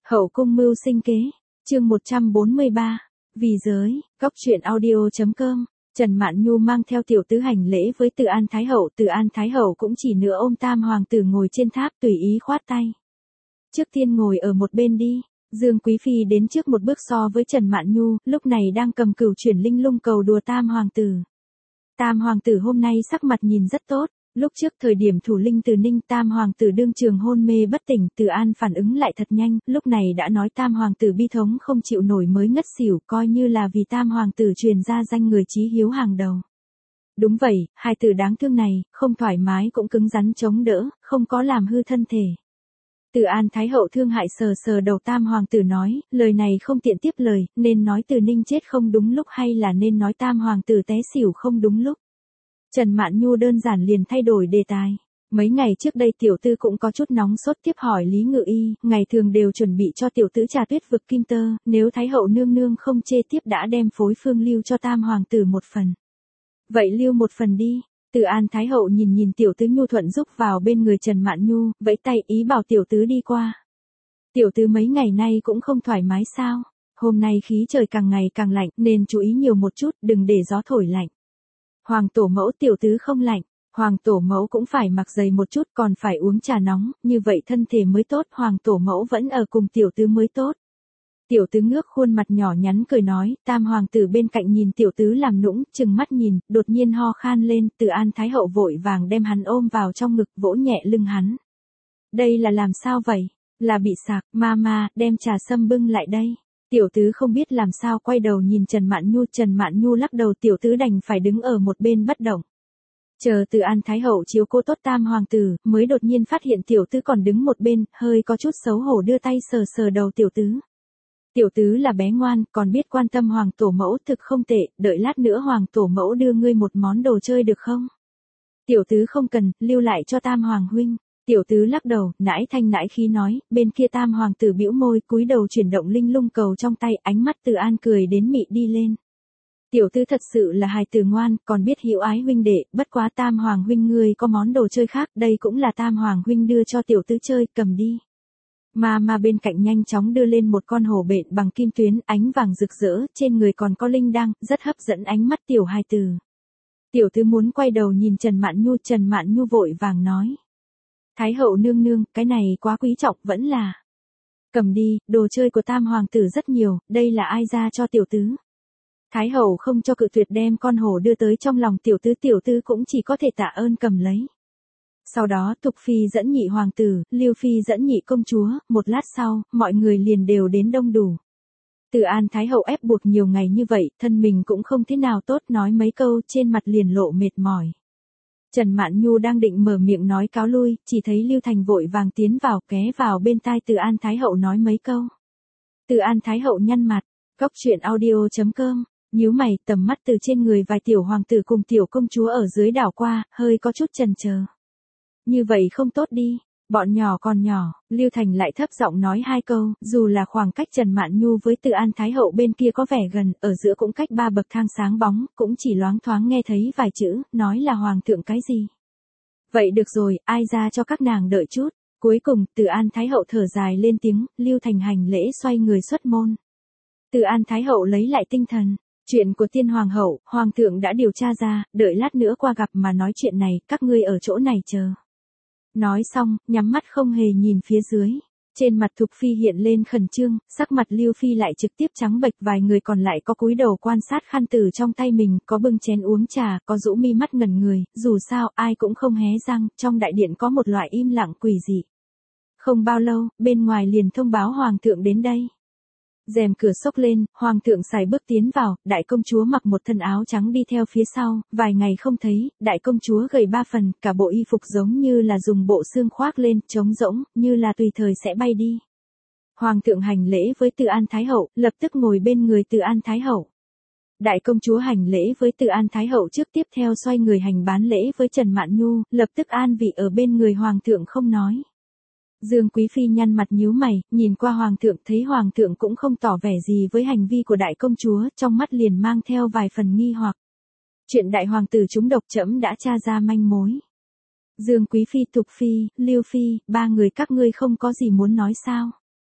Hậu cung mưu sinh kế, chương 143, vì giới, góc truyện audio.com. Trần Mạn Nhu mang theo tiểu tứ hành lễ với Từ An Thái Hậu cũng chỉ nữa ôm tam hoàng tử ngồi trên tháp tùy ý khoát tay. Trước tiên ngồi ở một bên đi. Dương Quý Phi đến trước một bước so với Trần Mạn Nhu, lúc này đang cầm cửu chuyển linh lung cầu đùa tam hoàng tử. Tam hoàng tử hôm nay sắc mặt nhìn rất tốt. Lúc trước thời điểm thủ linh Từ Ninh tam hoàng tử đương trường hôn mê bất tỉnh, Từ An phản ứng lại thật nhanh, lúc này đã nói tam hoàng tử bi thống không chịu nổi mới ngất xỉu, coi như là vì tam hoàng tử truyền ra danh người chí hiếu hàng đầu. Đúng vậy, hai từ đáng thương này, không thoải mái cũng cứng rắn chống đỡ, không có làm hư thân thể. Từ An Thái Hậu thương hại sờ sờ đầu tam hoàng tử nói, lời này không tiện tiếp lời, nên nói Từ Ninh chết không đúng lúc hay là nên nói tam hoàng tử té xỉu không đúng lúc. Trần Mạn Nhu đơn giản liền thay đổi đề tài. Mấy ngày trước đây tiểu tư cũng có chút nóng sốt tiếp hỏi Lý Ngự Y, ngày thường đều chuẩn bị cho tiểu tứ trà tuyết vực kim tơ, nếu Thái Hậu nương nương không chê tiếp đã đem phối phương lưu cho tam hoàng tử một phần. Vậy lưu một phần đi. Từ An Thái Hậu nhìn tiểu tứ nhu thuận giúp vào bên người Trần Mạn Nhu, vẫy tay ý bảo tiểu tứ đi qua. Tiểu tứ mấy ngày nay cũng không thoải mái sao? Hôm nay khí trời càng ngày càng lạnh nên chú ý nhiều một chút, đừng để gió thổi lạnh. Hoàng tổ mẫu tiểu tứ không lạnh, hoàng tổ mẫu cũng phải mặc dày một chút còn phải uống trà nóng, như vậy thân thể mới tốt, hoàng tổ mẫu vẫn ở cùng tiểu tứ mới tốt. Tiểu tứ ngước khuôn mặt nhỏ nhắn cười nói, tam hoàng tử bên cạnh nhìn tiểu tứ làm nũng, chừng mắt nhìn, đột nhiên ho khan lên, Từ An Thái Hậu vội vàng đem hắn ôm vào trong ngực vỗ nhẹ lưng hắn. Đây là làm sao vậy? Là bị sạc, mama, đem trà sâm bưng lại đây. Tiểu tứ không biết làm sao quay đầu nhìn Trần Mạn Nhu lắc đầu, tiểu tứ đành phải đứng ở một bên bất động. Chờ Từ An Thái Hậu chiếu cố tốt tam hoàng tử, mới đột nhiên phát hiện tiểu tứ còn đứng một bên, hơi có chút xấu hổ đưa tay sờ sờ đầu tiểu tứ. Tiểu tứ là bé ngoan, còn biết quan tâm hoàng tổ mẫu, thực không tệ, đợi lát nữa hoàng tổ mẫu đưa ngươi một món đồ chơi được không? Tiểu tứ không cần, lưu lại cho tam hoàng huynh. Tiểu tứ lắc đầu, nãi thanh nãi khí nói, bên kia tam hoàng tử bĩu môi cúi đầu chuyển động linh lung cầu trong tay, ánh mắt Từ An cười đến mị đi lên. Tiểu tứ thật sự là hài tử ngoan, còn biết hiểu ái huynh đệ, bất quá tam hoàng huynh ngươi có món đồ chơi khác, đây cũng là tam hoàng huynh đưa cho tiểu tứ chơi, cầm đi. Mà bên cạnh nhanh chóng đưa lên một con hổ bện bằng kim tuyến, ánh vàng rực rỡ, trên người còn có linh đăng, rất hấp dẫn ánh mắt tiểu hài tử. Tiểu tứ muốn quay đầu nhìn Trần Mạn Nhu vội vàng nói. Thái Hậu nương nương, cái này quá quý trọng, vẫn là. Cầm đi, đồ chơi của tam hoàng tử rất nhiều, đây là ai ra cho tiểu tứ. Thái Hậu không cho cự tuyệt đem con hổ đưa tới trong lòng tiểu tứ cũng chỉ có thể tạ ơn cầm lấy. Sau đó Tục Phi dẫn nhị hoàng tử, Lưu Phi dẫn nhị công chúa, một lát sau, mọi người liền đều đến đông đủ. Từ An Thái Hậu ép buộc nhiều ngày như vậy, thân mình cũng không thế nào tốt, nói mấy câu trên mặt liền lộ mệt mỏi. Trần Mạn Nhu đang định mở miệng nói cáo lui, chỉ thấy Lưu Thành vội vàng tiến vào, ghé vào bên tai Từ An Thái Hậu nói mấy câu. Từ An Thái Hậu nhăn mặt, góc truyện audio.com, nhíu mày, tầm mắt từ trên người vài tiểu hoàng tử cùng tiểu công chúa ở dưới đảo qua, hơi có chút chần chờ. Như vậy không tốt đi, bọn nhỏ còn nhỏ, Lưu Thành lại thấp giọng nói hai câu, dù là khoảng cách Trần Mạn Nhu với Từ An Thái Hậu bên kia có vẻ gần, ở giữa cũng cách 3 bậc thang sáng bóng, cũng chỉ loáng thoáng nghe thấy vài chữ, nói là hoàng thượng cái gì. Vậy được rồi, ai ra cho các nàng đợi chút. Cuối cùng, Từ An Thái Hậu thở dài lên tiếng, Lưu Thành hành lễ xoay người xuất môn. Từ An Thái Hậu lấy lại tinh thần. Chuyện của tiên hoàng hậu, hoàng thượng đã điều tra ra, đợi lát nữa qua gặp mà nói chuyện này, các ngươi ở chỗ này chờ. Nói xong, nhắm mắt không hề nhìn phía dưới. Trên mặt Thục Phi hiện lên khẩn trương, sắc mặt Lưu Phi lại trực tiếp trắng bệch, vài người còn lại có cúi đầu quan sát khăn từ trong tay mình, có bưng chén uống trà, có rũ mi mắt ngẩn người, dù sao ai cũng không hé răng, trong đại điện có một loại im lặng quỷ dị. Không bao lâu, bên ngoài liền thông báo hoàng thượng đến đây. Rèm cửa xốc lên, hoàng thượng sải bước tiến vào, đại công chúa mặc một thân áo trắng đi theo phía sau, vài ngày không thấy, đại công chúa gầy 3 phần, cả bộ y phục giống như là dùng bộ xương khoác lên, trống rỗng, như là tùy thời sẽ bay đi. Hoàng thượng hành lễ với Từ An Thái Hậu, lập tức ngồi bên người Từ An Thái Hậu. Đại công chúa hành lễ với Từ An Thái Hậu trước, tiếp theo xoay người hành bán lễ với Trần Mạn Nhu, lập tức an vị ở bên người hoàng thượng không nói. Dương Quý Phi nhăn mặt nhíu mày, nhìn qua hoàng thượng, thấy hoàng thượng cũng không tỏ vẻ gì với hành vi của đại công chúa, trong mắt liền mang theo vài phần nghi hoặc. Chuyện đại hoàng tử trúng độc trẫm đã tra ra manh mối. Dương Quý Phi, Tục Phi, Lưu Phi, 3 người các ngươi không có gì muốn nói sao?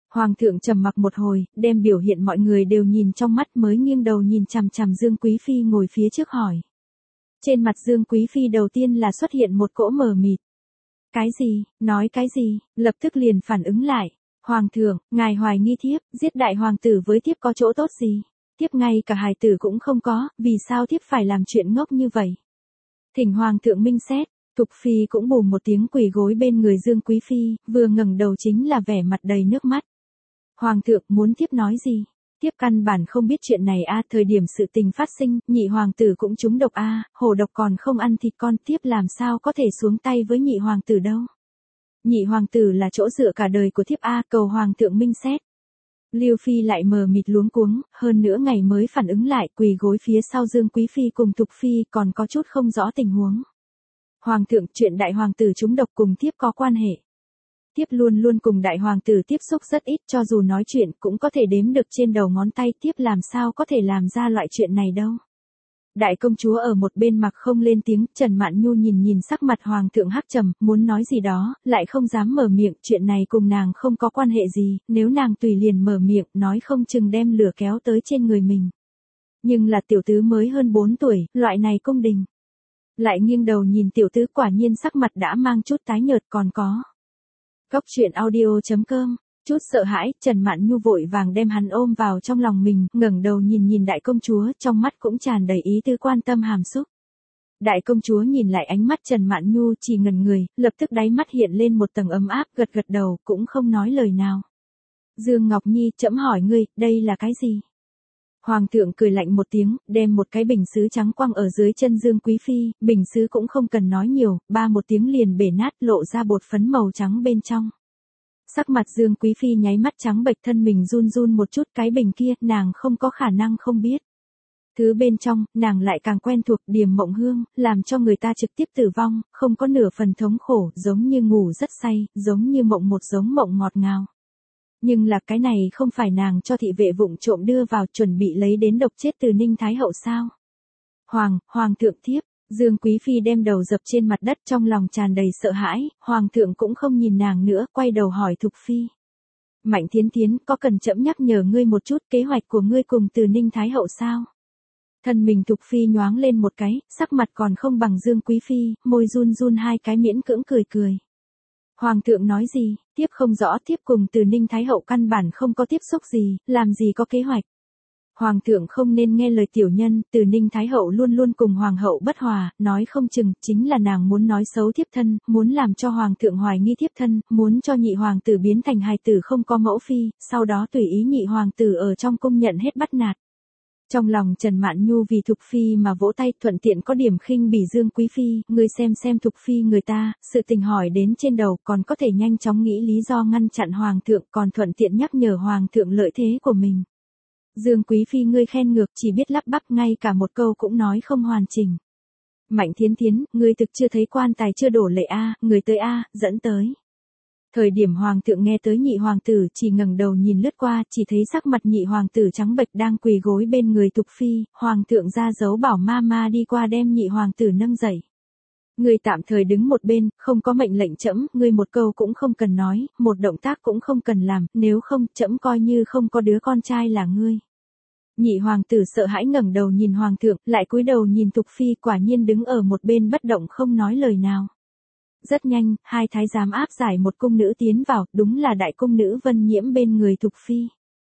Hoàng thượng trầm mặc một hồi, đem biểu hiện mọi người đều nhìn trong mắt mới nghiêng đầu nhìn chằm chằm Dương Quý Phi ngồi phía trước hỏi. Trên mặt Dương Quý Phi đầu tiên là xuất hiện một cỗ mờ mịt. Cái gì, nói cái gì, lập tức liền phản ứng lại. Hoàng thượng, ngài hoài nghi thiếp, giết đại hoàng tử với thiếp có chỗ tốt gì? Thiếp ngay cả hài tử cũng không có, vì sao thiếp phải làm chuyện ngốc như vậy? Thỉnh hoàng thượng minh xét. Thục Phi cũng bùm một tiếng quỳ gối bên người Dương Quý Phi, vừa ngẩng đầu chính là vẻ mặt đầy nước mắt. Hoàng thượng muốn thiếp nói gì? Thiếp căn bản không biết chuyện này thời điểm sự tình phát sinh, nhị hoàng tử cũng trúng độc hổ độc còn không ăn thịt con, thiếp làm sao có thể xuống tay với nhị hoàng tử đâu. Nhị hoàng tử là chỗ dựa cả đời của thiếp cầu hoàng thượng minh xét. Lưu Phi lại mờ mịt luống cuống, hơn nữa ngày mới phản ứng lại, quỳ gối phía sau Dương Quý Phi cùng Thục Phi còn có chút không rõ tình huống. Hoàng thượng, chuyện đại hoàng tử trúng độc cùng thiếp có quan hệ. Thiếp luôn luôn cùng đại hoàng tử tiếp xúc rất ít, cho dù nói chuyện cũng có thể đếm được trên đầu ngón tay, thiếp làm sao có thể làm ra loại chuyện này đâu. Đại công chúa ở một bên mặc không lên tiếng, Trần Mạn Nhu nhìn sắc mặt hoàng thượng hắc trầm, muốn nói gì đó, lại không dám mở miệng, chuyện này cùng nàng không có quan hệ gì, nếu nàng tùy liền mở miệng, nói không chừng đem lửa kéo tới trên người mình. Nhưng là tiểu tứ mới hơn 4 tuổi, loại này cung đình. Lại nghiêng đầu nhìn tiểu tứ, quả nhiên sắc mặt đã mang chút tái nhợt. Còn có Góc truyện audio.com. Chút sợ hãi, Trần Mạn Nhu vội vàng đem hắn ôm vào trong lòng mình, ngẩng đầu nhìn đại công chúa, trong mắt cũng tràn đầy ý tứ quan tâm hàm xúc. Đại công chúa nhìn lại ánh mắt Trần Mạn Nhu, chỉ ngẩn người, lập tức đáy mắt hiện lên một tầng ấm áp, gật gật đầu, cũng không nói lời nào. Dương Ngọc Nhi, trẫm hỏi ngươi, đây là cái gì? Hoàng thượng cười lạnh một tiếng, đem một cái bình sứ trắng quăng ở dưới chân Dương Quý Phi, bình sứ cũng không cần nói nhiều, ba một tiếng liền bể nát, lộ ra bột phấn màu trắng bên trong. Sắc mặt Dương Quý Phi nháy mắt trắng bệch, thân mình run run một chút, cái bình kia, nàng không có khả năng không biết. Thứ bên trong, nàng lại càng quen thuộc, Điềm Mộng Hương, làm cho người ta trực tiếp tử vong, không có nửa phần thống khổ, giống như ngủ rất say, giống như mộng một giống mộng ngọt ngào. Nhưng là cái này không phải nàng cho thị vệ vụng trộm đưa vào, chuẩn bị lấy đến độc chết từ Ninh Thái Hậu sao? Hoàng thượng thiếp, Dương Quý Phi đem đầu dập trên mặt đất, trong lòng tràn đầy sợ hãi, hoàng thượng cũng không nhìn nàng nữa, quay đầu hỏi Thục Phi. Mạnh Thiến Thiến, có cần trẫm nhắc nhở ngươi một chút kế hoạch của ngươi cùng từ Ninh Thái Hậu sao? Thân mình Thục Phi nhoáng lên một cái, sắc mặt còn không bằng Dương Quý Phi, môi run run hai cái miễn cưỡng cười. Hoàng thượng nói gì, tiếp không rõ, tiếp cùng từ Ninh Thái Hậu căn bản không có tiếp xúc gì, làm gì có kế hoạch. Hoàng thượng không nên nghe lời tiểu nhân, từ Ninh Thái Hậu luôn luôn cùng Hoàng hậu bất hòa, nói không chừng, chính là nàng muốn nói xấu thiếp thân, muốn làm cho Hoàng thượng hoài nghi thiếp thân, muốn cho nhị hoàng tử biến thành hài tử không có mẫu phi, sau đó tùy ý nhị hoàng tử ở trong cung nhận hết bắt nạt. Trong lòng Trần Mạn Nhu vì Thục Phi mà vỗ tay, thuận tiện có điểm khinh bỉ Dương Quý Phi, ngươi xem Thục Phi người ta, sự tình hỏi đến trên đầu, còn có thể nhanh chóng nghĩ lý do ngăn chặn Hoàng thượng, còn thuận tiện nhắc nhở Hoàng thượng lợi thế của mình. Dương Quý Phi ngươi khen ngược, chỉ biết lắp bắp, ngay cả một câu cũng nói không hoàn chỉnh. Mạnh Thiến Thiến, ngươi thực chưa thấy quan tài chưa đổ lệ người tới dẫn tới. Thời điểm hoàng thượng nghe tới nhị hoàng tử, chỉ ngẩng đầu nhìn lướt qua, chỉ thấy sắc mặt nhị hoàng tử trắng bệch đang quỳ gối bên người Thục Phi, hoàng thượng ra dấu bảo ma đi qua đem nhị hoàng tử nâng dậy. Ngươi tạm thời đứng một bên, không có mệnh lệnh trẫm, ngươi một câu cũng không cần nói, một động tác cũng không cần làm, nếu không, trẫm coi như không có đứa con trai là ngươi. Nhị hoàng tử sợ hãi ngẩng đầu nhìn hoàng thượng, lại cúi đầu nhìn Thục Phi, quả nhiên đứng ở một bên bất động không nói lời nào. Rất nhanh, hai thái giám áp giải một cung nữ tiến vào, đúng là đại cung nữ Vân Nhiễm bên người Thục Phi.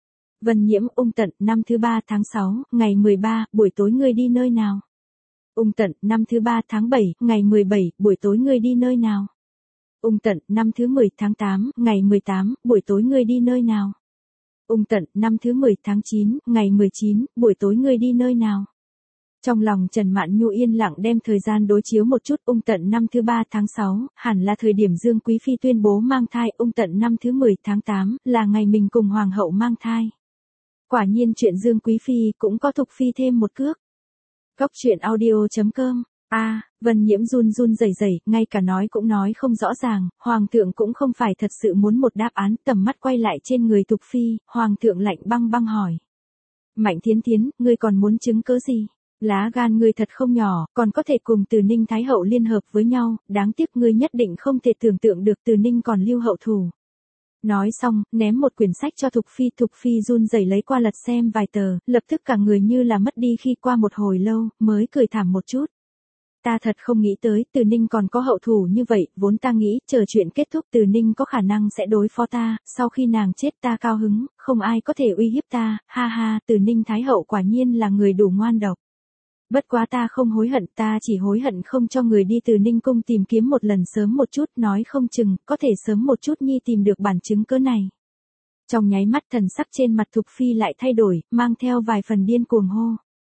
Vân Nhiễm, Ung Tận, năm thứ 3 tháng 6, ngày 13, buổi tối ngươi đi nơi nào? Ung Tận, năm thứ 3 tháng 7, ngày 17, buổi tối ngươi đi nơi nào? Ung Tận, năm thứ 10 tháng 8, ngày 18, buổi tối ngươi đi nơi nào? Ung Tận, năm thứ 10 tháng 9, ngày 19, buổi tối ngươi đi nơi nào? Trong lòng Trần Mạn Nhu yên lặng đem thời gian đối chiếu một chút, Ung Tận năm thứ 3 tháng 6, hẳn là thời điểm Dương Quý Phi tuyên bố mang thai, Ung Tận năm thứ 10 tháng 8, là ngày mình cùng Hoàng hậu mang thai. Quả nhiên chuyện Dương Quý Phi cũng có Thục Phi thêm một cước. Góc truyện audio.com. Vân Nhiễm run rẩy, ngay cả nói cũng nói không rõ ràng, Hoàng thượng cũng không phải thật sự muốn một đáp án, tầm mắt quay lại trên người Thục Phi, Hoàng thượng lạnh băng hỏi. Mạnh Thiến Thiến, ngươi còn muốn chứng cớ gì? Lá gan ngươi thật không nhỏ, còn có thể cùng Từ Ninh Thái Hậu liên hợp với nhau, đáng tiếc ngươi nhất định không thể tưởng tượng được Từ Ninh còn lưu hậu thủ. Nói xong, ném một quyển sách cho Thục Phi run rẩy lấy qua lật xem vài tờ, lập tức cả người như là mất đi khi qua một hồi lâu, mới cười thảm một chút. Ta thật không nghĩ tới, Từ Ninh còn có hậu thủ như vậy, vốn ta nghĩ, chờ chuyện kết thúc Từ Ninh có khả năng sẽ đối phó ta, sau khi nàng chết ta cao hứng, không ai có thể uy hiếp ta, ha ha, Từ Ninh Thái Hậu quả nhiên là người đủ ngoan độc. Bất quá ta không hối hận, ta chỉ hối hận không cho người đi Từ Ninh cung tìm kiếm một lần sớm một chút, nói không chừng, có thể sớm một chút nhi tìm được bản chứng cớ này. Trong nháy mắt thần sắc trên mặt Thục Phi lại thay đổi, mang theo vài phần điên cuồng hô.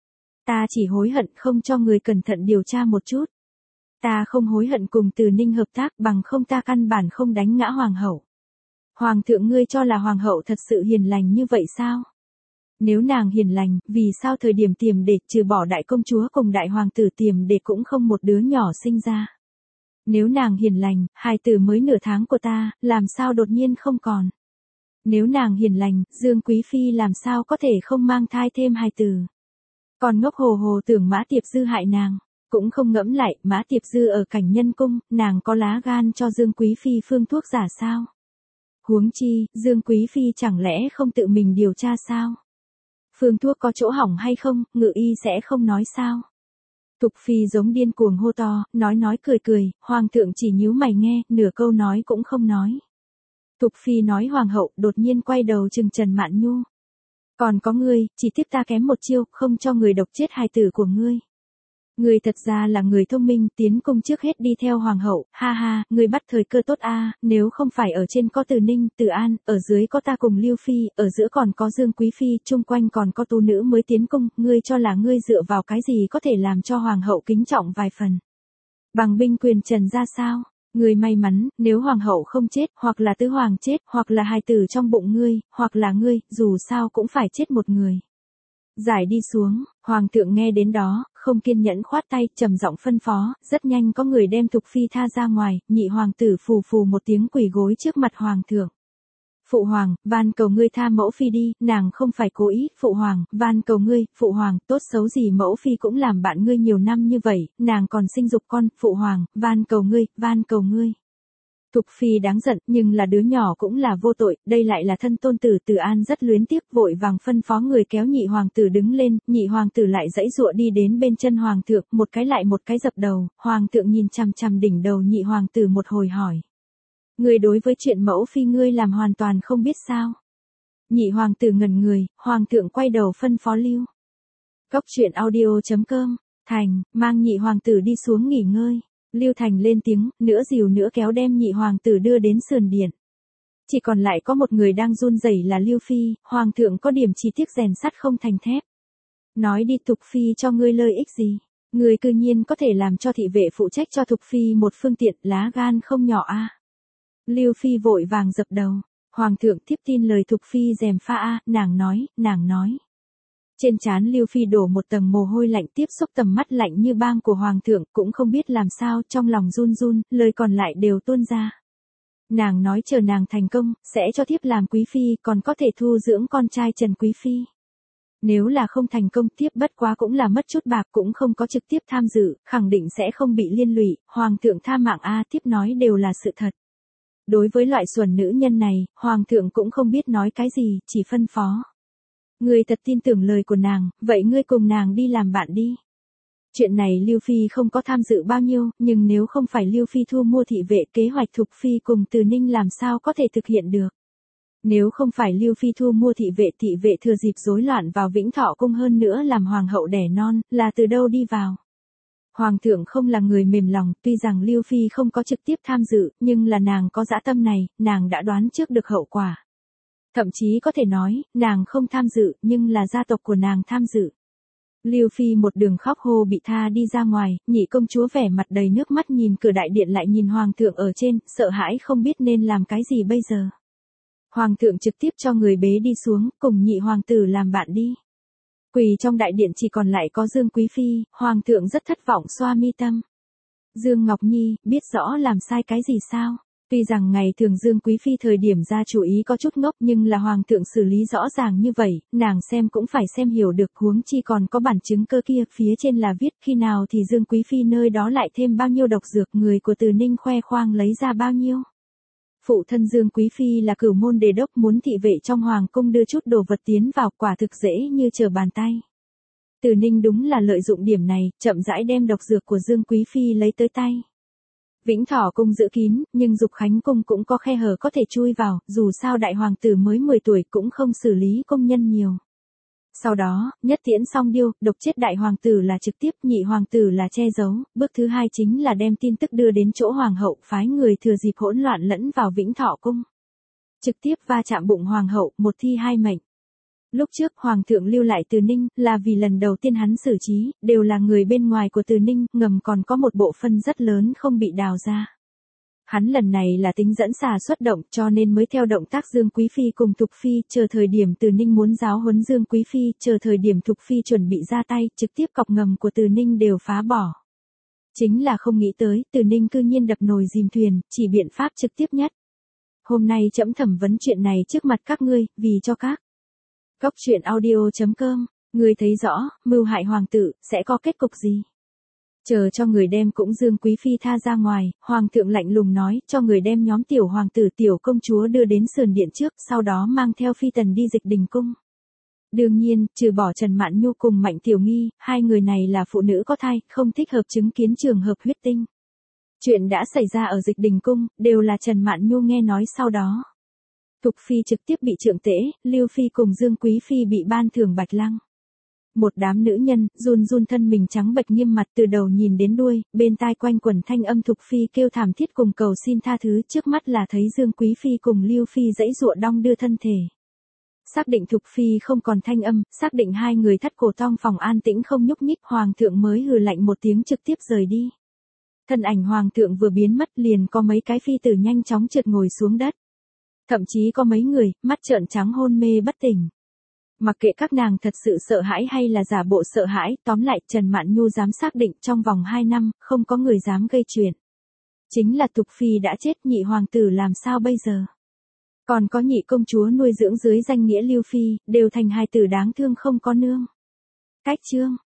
Ta chỉ hối hận không cho người cẩn thận điều tra một chút. Ta không hối hận cùng Từ Ninh hợp tác bằng không ta căn bản không đánh ngã hoàng hậu. Hoàng thượng ngươi cho là hoàng hậu thật sự hiền lành như vậy sao? Nếu nàng hiền lành, vì sao thời điểm Tiềm Đệ trừ bỏ đại công chúa cùng đại hoàng tử Tiềm Đệ cũng không một đứa nhỏ sinh ra? Nếu nàng hiền lành, hài tử mới nửa tháng của ta, làm sao đột nhiên không còn? Nếu nàng hiền lành, Dương Quý Phi làm sao có thể không mang thai thêm hài tử? Còn ngốc hồ hồ tưởng Mã Tiệp Dư hại nàng, cũng không ngẫm lại, Mã Tiệp Dư ở Cảnh Nhân cung, nàng có lá gan cho Dương Quý Phi phương thuốc giả sao? Huống chi, Dương Quý Phi chẳng lẽ không tự mình điều tra sao? Phương thuốc có chỗ hỏng hay không, ngự y sẽ không nói sao? Thục Phi giống điên cuồng hô to, nói cười, hoàng thượng chỉ nhíu mày nghe, nửa câu nói cũng không nói. Thục Phi nói hoàng hậu, đột nhiên quay đầu trừng Trần Mạn Nhu. Còn có ngươi, chỉ tiếp ta kém một chiêu, không cho người độc chết hài tử của ngươi. Ngươi thật ra là người thông minh, tiến cung trước hết đi theo hoàng hậu, ha ha, ngươi bắt thời cơ tốt a, nếu không phải ở trên có Từ Ninh, Từ An, ở dưới có ta cùng Lưu Phi, ở giữa còn có Dương Quý Phi, chung quanh còn có tú nữ mới tiến cung, ngươi cho là ngươi dựa vào cái gì có thể làm cho hoàng hậu kính trọng vài phần. Bằng binh quyền trần ra sao? Ngươi may mắn, nếu hoàng hậu không chết, hoặc là tứ hoàng chết, hoặc là hài tử trong bụng ngươi, hoặc là ngươi, dù sao cũng phải chết một người. Giải đi xuống, hoàng thượng nghe đến đó, không kiên nhẫn khoát tay, trầm giọng phân phó, rất nhanh có người đem Thục Phi tha ra ngoài, nhị hoàng tử phù phù một tiếng quỳ gối trước mặt hoàng thượng. Phụ hoàng, van cầu ngươi tha mẫu phi đi, nàng không phải cố ý, phụ hoàng, van cầu ngươi, phụ hoàng, tốt xấu gì mẫu phi cũng làm bạn ngươi nhiều năm như vậy, nàng còn sinh dục con, phụ hoàng, van cầu ngươi, van cầu ngươi. Thục Phi đáng giận, nhưng là đứa nhỏ cũng là vô tội, đây lại là thân tôn tử. Từ An rất luyến tiếc, vội vàng phân phó người kéo nhị hoàng tử đứng lên, nhị hoàng tử lại giãy giụa đi đến bên chân hoàng thượng, một cái lại một cái dập đầu, hoàng thượng nhìn chằm chằm đỉnh đầu nhị hoàng tử một hồi hỏi. Ngươi đối với chuyện mẫu phi ngươi làm hoàn toàn không biết sao? Nhị hoàng tử ngẩn người, hoàng thượng quay đầu phân phó Lưu. Cốc truyện audio.com, Thành, mang nhị hoàng tử đi xuống nghỉ ngơi. Lưu Thành lên tiếng, nữa dìu nữa kéo đem nhị hoàng tử đưa đến sườn điện. Chỉ còn lại có một người đang run rẩy là Lưu Phi, hoàng thượng có điểm chỉ tiếc rèn sắt không thành thép. Nói đi Thục Phi cho ngươi lợi ích gì? Ngươi cư nhiên có thể làm cho thị vệ phụ trách cho Thục Phi một phương tiện, lá gan không nhỏ a. Lưu Phi vội vàng dập đầu, hoàng thượng tiếp tin lời Thục Phi dèm pha a, nàng nói. Trên trán Lưu Phi đổ một tầng mồ hôi lạnh, tiếp xúc tầm mắt lạnh như băng của hoàng thượng, cũng không biết làm sao, trong lòng run run, lời còn lại đều tuôn ra. Nàng nói chờ nàng thành công, sẽ cho thiếp làm quý phi, còn có thể thu dưỡng con trai Trần Quý Phi. Nếu là không thành công, thiếp bất quá cũng là mất chút bạc, cũng không có trực tiếp tham dự, khẳng định sẽ không bị liên lụy, hoàng thượng tha mạng a, thiếp nói đều là sự thật. Đối với loại xuẩn nữ nhân này, hoàng thượng cũng không biết nói cái gì, chỉ phân phó. Ngươi thật tin tưởng lời của nàng, vậy ngươi cùng nàng đi làm bạn đi. Chuyện này Lưu Phi không có tham dự bao nhiêu, nhưng nếu không phải Lưu Phi thu mua thị vệ, kế hoạch Thục Phi cùng Từ Ninh làm sao có thể thực hiện được. Nếu không phải Lưu Phi thu mua thị vệ thừa dịp rối loạn vào Vĩnh Thọ cung hơn nữa làm hoàng hậu đẻ non, là từ đâu đi vào. Hoàng thượng không là người mềm lòng, tuy rằng Lưu Phi không có trực tiếp tham dự, nhưng là nàng có dã tâm này, nàng đã đoán trước được hậu quả. Thậm chí có thể nói, nàng không tham dự, nhưng là gia tộc của nàng tham dự. Lưu Phi một đường khóc hô bị tha đi ra ngoài, nhị công chúa vẻ mặt đầy nước mắt nhìn cửa đại điện lại nhìn hoàng thượng ở trên, sợ hãi không biết nên làm cái gì bây giờ. Hoàng thượng trực tiếp cho người bế đi xuống, cùng nhị hoàng tử làm bạn đi. Quỳ trong đại điện chỉ còn lại có Dương Quý Phi, hoàng thượng rất thất vọng xoa mi tâm. Dương Ngọc Nhi, biết rõ làm sai cái gì sao? Tuy rằng ngày thường Dương Quý Phi thời điểm ra chủ ý có chút ngốc nhưng là hoàng thượng xử lý rõ ràng như vậy, nàng xem cũng phải xem hiểu được, huống chi còn có bản chứng cơ kia, phía trên là viết khi nào thì Dương Quý Phi nơi đó lại thêm bao nhiêu độc dược, người của Từ Ninh khoe khoang lấy ra bao nhiêu. Phụ thân Dương Quý Phi là cửu môn đề đốc, muốn thị vệ trong hoàng cung đưa chút đồ vật tiến vào, quả thực dễ như trở bàn tay. Từ Ninh đúng là lợi dụng điểm này, chậm rãi đem độc dược của Dương Quý Phi lấy tới tay. Vĩnh Thọ cung giữ kín, nhưng Dục Khánh cung cũng có khe hở có thể chui vào, dù sao đại hoàng tử mới 10 tuổi cũng không xử lý công nhân nhiều. Sau đó, nhất tiễn song điêu, độc chết đại hoàng tử là trực tiếp, nhị hoàng tử là che giấu, bước thứ hai chính là đem tin tức đưa đến chỗ hoàng hậu, phái người thừa dịp hỗn loạn lẫn vào Vĩnh Thọ cung. Trực tiếp va chạm bụng hoàng hậu, một thi hai mệnh. Lúc trước hoàng thượng lưu lại Từ Ninh là vì lần đầu tiên hắn xử trí, đều là người bên ngoài của Từ Ninh, ngầm còn có một bộ phân rất lớn không bị đào ra. Hắn lần này là tính dẫn xà xuất động, cho nên mới theo động tác Dương Quý Phi cùng Thục Phi, chờ thời điểm Từ Ninh muốn giáo huấn Dương Quý Phi, chờ thời điểm Thục Phi chuẩn bị ra tay, trực tiếp cọc ngầm của Từ Ninh đều phá bỏ. Chính là không nghĩ tới, Từ Ninh cư nhiên đập nồi dìm thuyền, chỉ biện pháp trực tiếp nhất. Hôm nay trẫm thẩm vấn chuyện này trước mặt các ngươi, vì cho các. Góc truyện audio.com, người thấy rõ, mưu hại hoàng tử, sẽ có kết cục gì? Chờ cho người đem cũng Dương Quý Phi tha ra ngoài, hoàng thượng lạnh lùng nói, cho người đem nhóm tiểu hoàng tử tiểu công chúa đưa đến sườn điện trước, sau đó mang theo phi tần đi Dịch Đình cung. Đương nhiên, trừ bỏ Trần Mạn Nhu cùng Mạnh Tiểu Nghi, hai người này là phụ nữ có thai, không thích hợp chứng kiến trường hợp huyết tinh. Chuyện đã xảy ra ở Dịch Đình cung, đều là Trần Mạn Nhu nghe nói sau đó. Thục Phi trực tiếp bị trượng tễ, Lưu Phi cùng Dương Quý Phi bị ban thưởng bạch lăng. Một đám nữ nhân, run run thân mình trắng bệch nghiêm mặt từ đầu nhìn đến đuôi, bên tai quanh quẩn thanh âm Thục Phi kêu thảm thiết cùng cầu xin tha thứ, trước mắt là thấy Dương Quý Phi cùng Lưu Phi giãy giụa đong đưa thân thể. Xác định Thục Phi không còn thanh âm, xác định hai người thắt cổ tong phòng an tĩnh không nhúc nhích, hoàng thượng mới hừ lạnh một tiếng trực tiếp rời đi. Thân ảnh hoàng thượng vừa biến mất liền có mấy cái phi tử nhanh chóng trượt ngồi xuống đất. Thậm chí có mấy người, mắt trợn trắng hôn mê bất tỉnh. Mặc kệ các nàng thật sự sợ hãi hay là giả bộ sợ hãi, tóm lại Trần Mạn Nhu dám xác định trong vòng 2 năm, không có người dám gây chuyện. Chính là Thục Phi đã chết, nhị hoàng tử làm sao bây giờ? Còn có nhị công chúa nuôi dưỡng dưới danh nghĩa Lưu Phi, đều thành hài tử đáng thương không có nương. Cách chương.